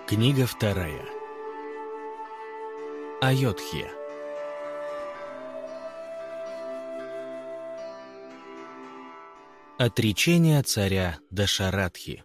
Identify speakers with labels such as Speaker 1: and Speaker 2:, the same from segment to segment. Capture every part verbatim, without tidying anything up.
Speaker 1: Книга вторая. Айодхья. Отречение царя Дашаратхи.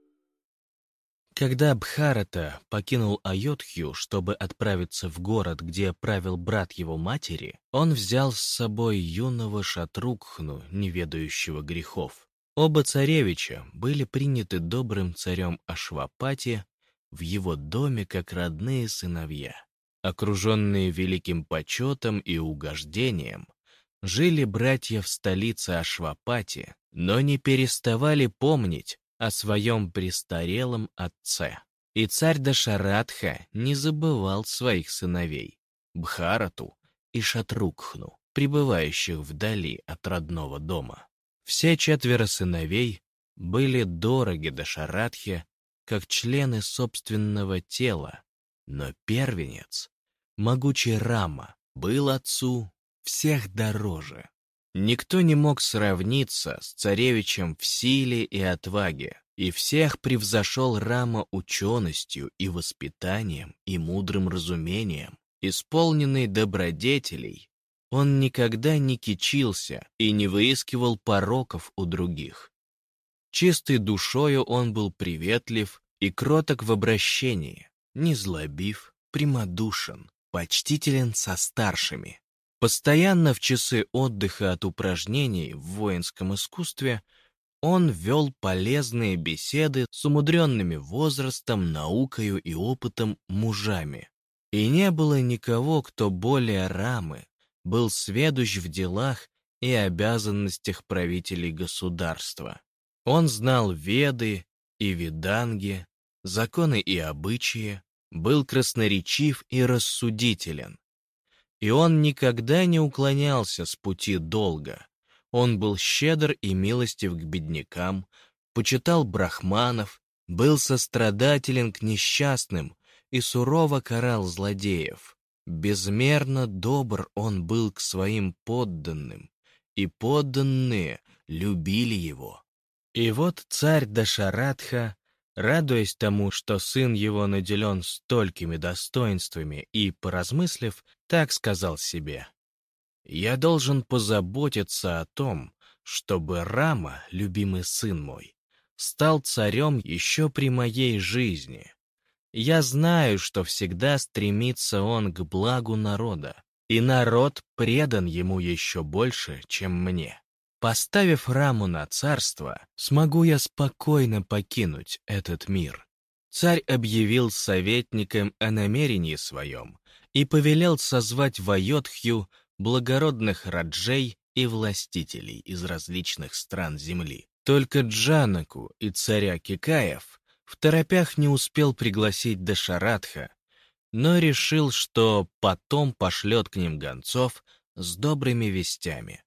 Speaker 1: Когда Бхарата покинул Айодхью, чтобы отправиться в город, где правил брат его матери, он взял с собой юного Шатрукхну, не ведающего грехов. Оба царевича были приняты добрым царем Ашвапати в его доме как родные сыновья. Окруженные великим почетом и угождением, жили братья в столице Ашвапати, но не переставали помнить о своем престарелом отце. И царь Дашаратха не забывал своих сыновей, Бхарату и Шатрукхну, пребывающих вдали от родного дома. Все четверо сыновей были дороги Дашаратхе, как члены собственного тела, но первенец, могучий Рама, был отцу всех дороже. Никто не мог сравниться с царевичем в силе и отваге, и всех превзошел Рама ученостью и воспитанием и мудрым разумением. Исполненный добродетелей, он никогда не кичился и не выискивал пороков у других. Чистой душою он был приветлив и кроток в обращении, незлобив, прямодушен, почтителен со старшими. Постоянно в часы отдыха от упражнений в воинском искусстве он вел полезные беседы с умудренными возрастом, наукою и опытом мужами. И не было никого, кто более Рамы был сведущ в делах и обязанностях правителей государства. Он знал Веды и Веданги, законы и обычаи, был красноречив и рассудителен. И он никогда не уклонялся с пути долга. Он был щедр и милостив к беднякам, почитал брахманов, был сострадателен к несчастным и сурово карал злодеев. Безмерно добр он был к своим подданным, и подданные любили его. И вот царь Дашаратха, радуясь тому, что сын его наделен столькими достоинствами, и, поразмыслив, так сказал себе: «Я должен позаботиться о том, чтобы Рама, любимый сын мой, стал царем еще при моей жизни. Я знаю, что всегда стремится он к благу народа, и народ предан ему еще больше, чем мне. Поставив Раму на царство, смогу я спокойно покинуть этот мир». Царь объявил советникам о намерении своем и повелел созвать в Айодхью благородных раджей и властителей из различных стран земли. Только Джанаку и царя Кикаев в торопях не успел пригласить Дашаратха, но решил, что потом пошлет к ним гонцов с добрыми вестями.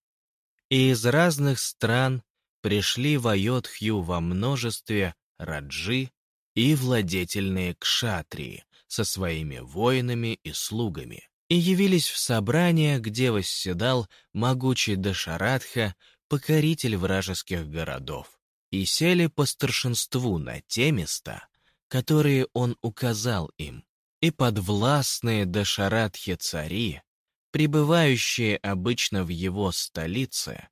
Speaker 1: И из разных стран пришли в Айодхью во множестве раджи и владетельные кшатрии со своими воинами и слугами, и явились в собрание, где восседал могучий Дашаратха, покоритель вражеских городов, и сели по старшинству на те места, которые он указал им, и подвластные Дашаратхе цари, пребывающие обычно в его столице,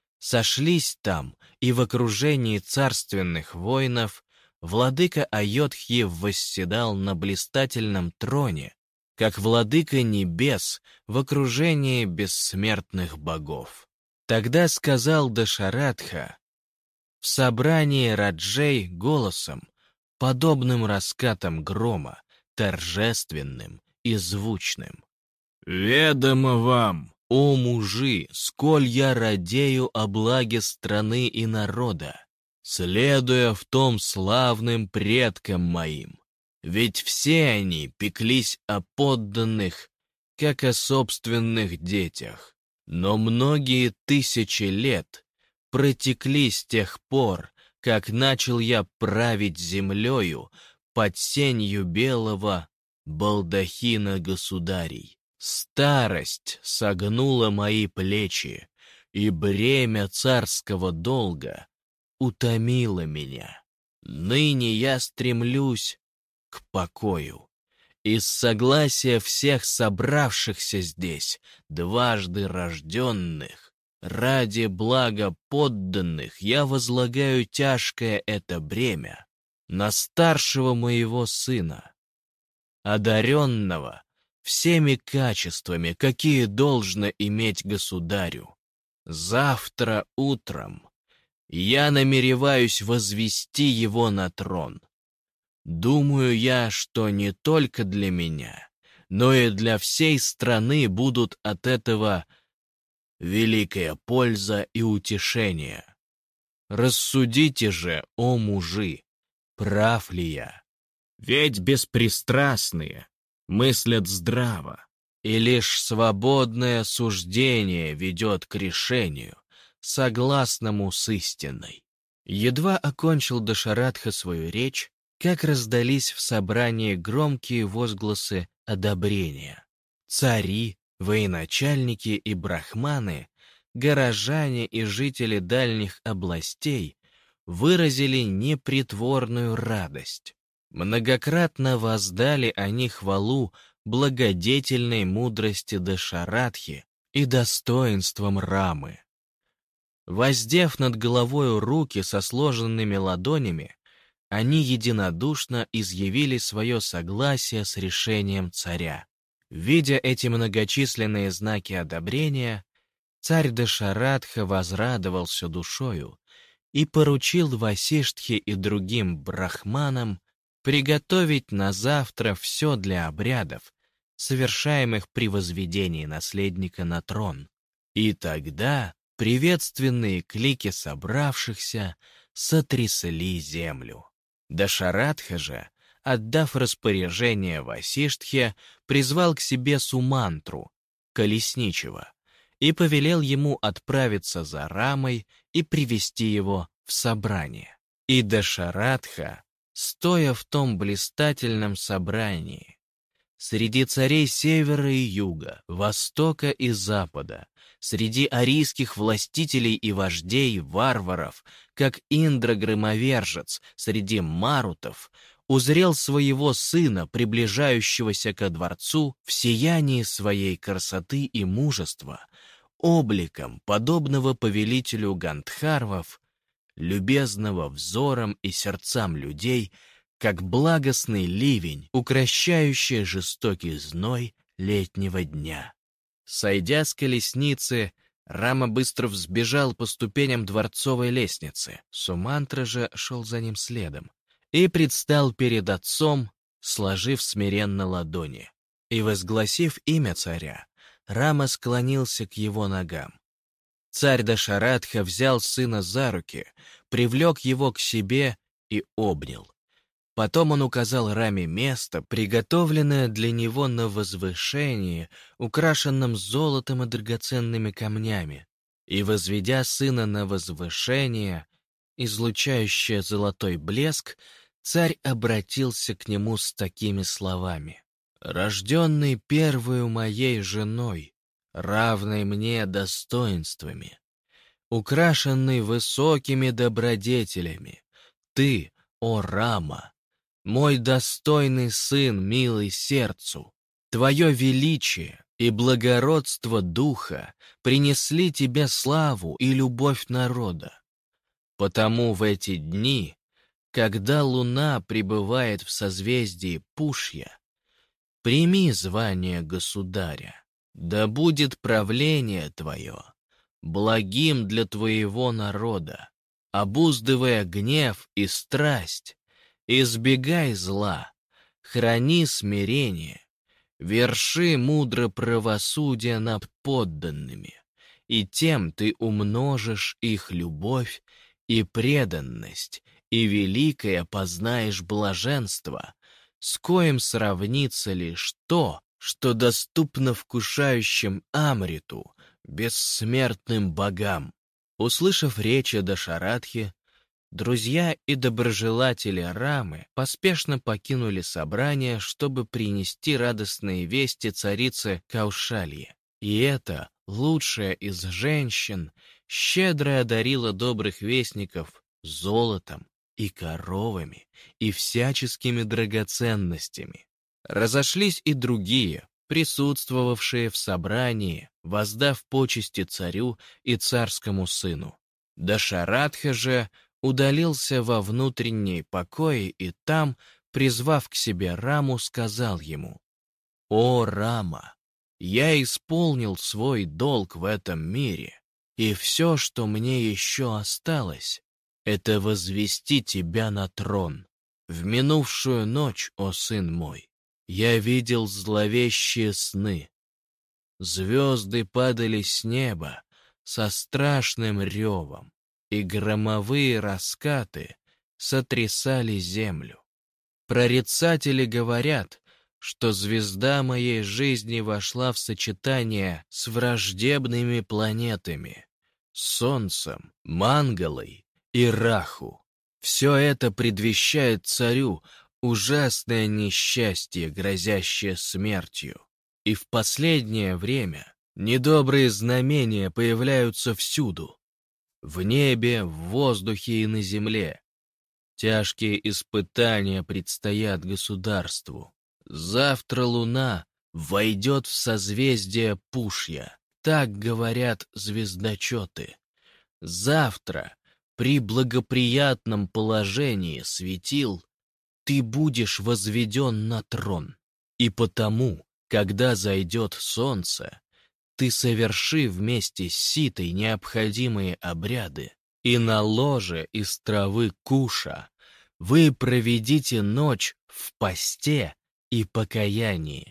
Speaker 1: сошлись там, и в окружении царственных воинов владыка Айодхьи восседал на блистательном троне, как владыка небес в окружении бессмертных богов. Тогда сказал Дашаратха в собрании раджей голосом, подобным раскатам грома, торжественным и звучным: «Ведомо вам, о мужи, сколь я радею о благе страны и народа, следуя в том славным предкам моим. Ведь все они пеклись о подданных, как о собственных детях. Но многие тысячи лет протекли с тех пор, как начал я править землею под сенью белого балдахина государей. Старость согнула мои плечи, и бремя царского долга утомило меня. Ныне я стремлюсь к к покою. Из согласия всех собравшихся здесь, дважды рожденных, ради блага подданных я возлагаю тяжкое это бремя на старшего моего сына, одаренного всеми качествами, какие должно иметь государю. Завтра утром я намереваюсь возвести его на трон. Думаю я, что не только для меня, но и для всей страны будут от этого великая польза и утешение. Рассудите же, о мужи, прав ли я? Ведь беспристрастные мыслят здраво, и лишь свободное суждение ведет к решению, согласному с истиной. Едва окончил Дашаратха свою речь, как раздались в собрании громкие возгласы одобрения. Цари, военачальники и брахманы, горожане и жители дальних областей выразили непритворную радость. Многократно воздали они хвалу благодетельной мудрости Дашаратхи и достоинством Рамы. Воздев над головою руки со сложенными ладонями, они единодушно изъявили свое согласие с решением царя. Видя эти многочисленные знаки одобрения, царь Дашаратха возрадовался душою и поручил Васиштхе и другим брахманам приготовить на завтра все для обрядов, совершаемых при возведении наследника на трон. И тогда приветственные клики собравшихся сотрясли землю. Дашаратха же, отдав распоряжение Васиштхе, призвал к себе Сумантру, колесничего, и повелел ему отправиться за Рамой и привести его в собрание. И Дашаратха, стоя в том блистательном собрании, среди царей севера и юга, востока и запада, среди арийских властителей и вождей варваров, как Индра-громовержец среди марутов, узрел своего сына, приближающегося ко дворцу в сиянии своей красоты и мужества, обликом, подобного повелителю Гандхарвов, любезного взором и сердцам людей, как благостный ливень, укрощающий жестокий зной летнего дня. Сойдя с колесницы, Рама быстро взбежал по ступеням дворцовой лестницы. Сумантра же шел за ним следом и предстал перед отцом, сложив смиренно ладони. И, возгласив имя царя, Рама склонился к его ногам. Царь Дашаратха взял сына за руки, привлек его к себе и обнял. Потом он указал Раме место, приготовленное для него на возвышении, украшенном золотом и драгоценными камнями. И, возведя сына на возвышение, излучающее золотой блеск, царь обратился к нему с такими словами: «Рожденный первою моей женой, равной мне достоинствами, украшенный высокими добродетелями, ты, о Рама, мой достойный сын, милый сердцу, твое величие и благородство духа принесли тебе славу и любовь народа. Потому в эти дни, когда луна пребывает в созвездии Пушья, прими звание государя, да будет правление твое благим для твоего народа, обуздывая гнев и страсть. Избегай зла, храни смирение, верши мудро правосудие над подданными, и тем ты умножишь их любовь и преданность, и великое познаешь блаженство, с коим сравнится лишь то, что доступно вкушающим Амриту, бессмертным богам». Услышав речи Дашаратхи, друзья и доброжелатели Рамы поспешно покинули собрание, чтобы принести радостные вести царице Каушалье. И эта, лучшая из женщин, щедро одарила добрых вестников золотом, и коровами, и всяческими драгоценностями. Разошлись и другие, присутствовавшие в собрании, воздав почести царю и царскому сыну. Дашаратха же удалился во внутренние покои и там, призвав к себе Раму, сказал ему: «О, Рама, я исполнил свой долг в этом мире, и все, что мне еще осталось, это возвести тебя на трон. В минувшую ночь, о сын мой, я видел зловещие сны. Звезды падали с неба со страшным ревом, и громовые раскаты сотрясали землю. Прорицатели говорят, что звезда моей жизни вошла в сочетание с враждебными планетами, Солнцем, Мангалой и Раху. Все это предвещает царю ужасное несчастье, грозящее смертью. И в последнее время недобрые знамения появляются всюду. В небе, в воздухе и на земле. Тяжкие испытания предстоят государству. Завтра луна войдет в созвездие Пушья, так говорят звездочеты. Завтра, при благоприятном положении светил, ты будешь возведен на трон. И потому, когда зайдет солнце, ты соверши вместе с Ситой необходимые обряды, и на ложе из травы куша вы проведите ночь в посте и покаянии.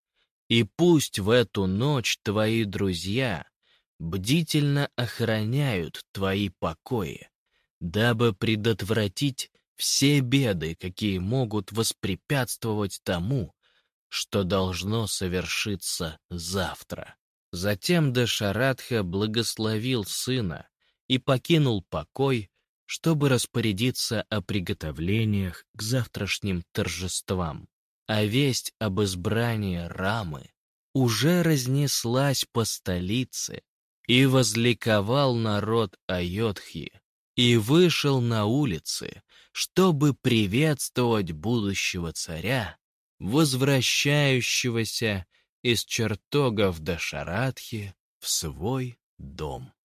Speaker 1: И пусть в эту ночь твои друзья бдительно охраняют твои покои, дабы предотвратить все беды, какие могут воспрепятствовать тому, что должно совершиться завтра. Затем Дашаратха благословил сына и покинул покой, чтобы распорядиться о приготовлениях к завтрашним торжествам. А весть об избрании Рамы уже разнеслась по столице, и возликовал народ Айодхи, и вышел на улицы, чтобы приветствовать будущего царя, возвращающегося из чертогов Дашаратхи в свой дом.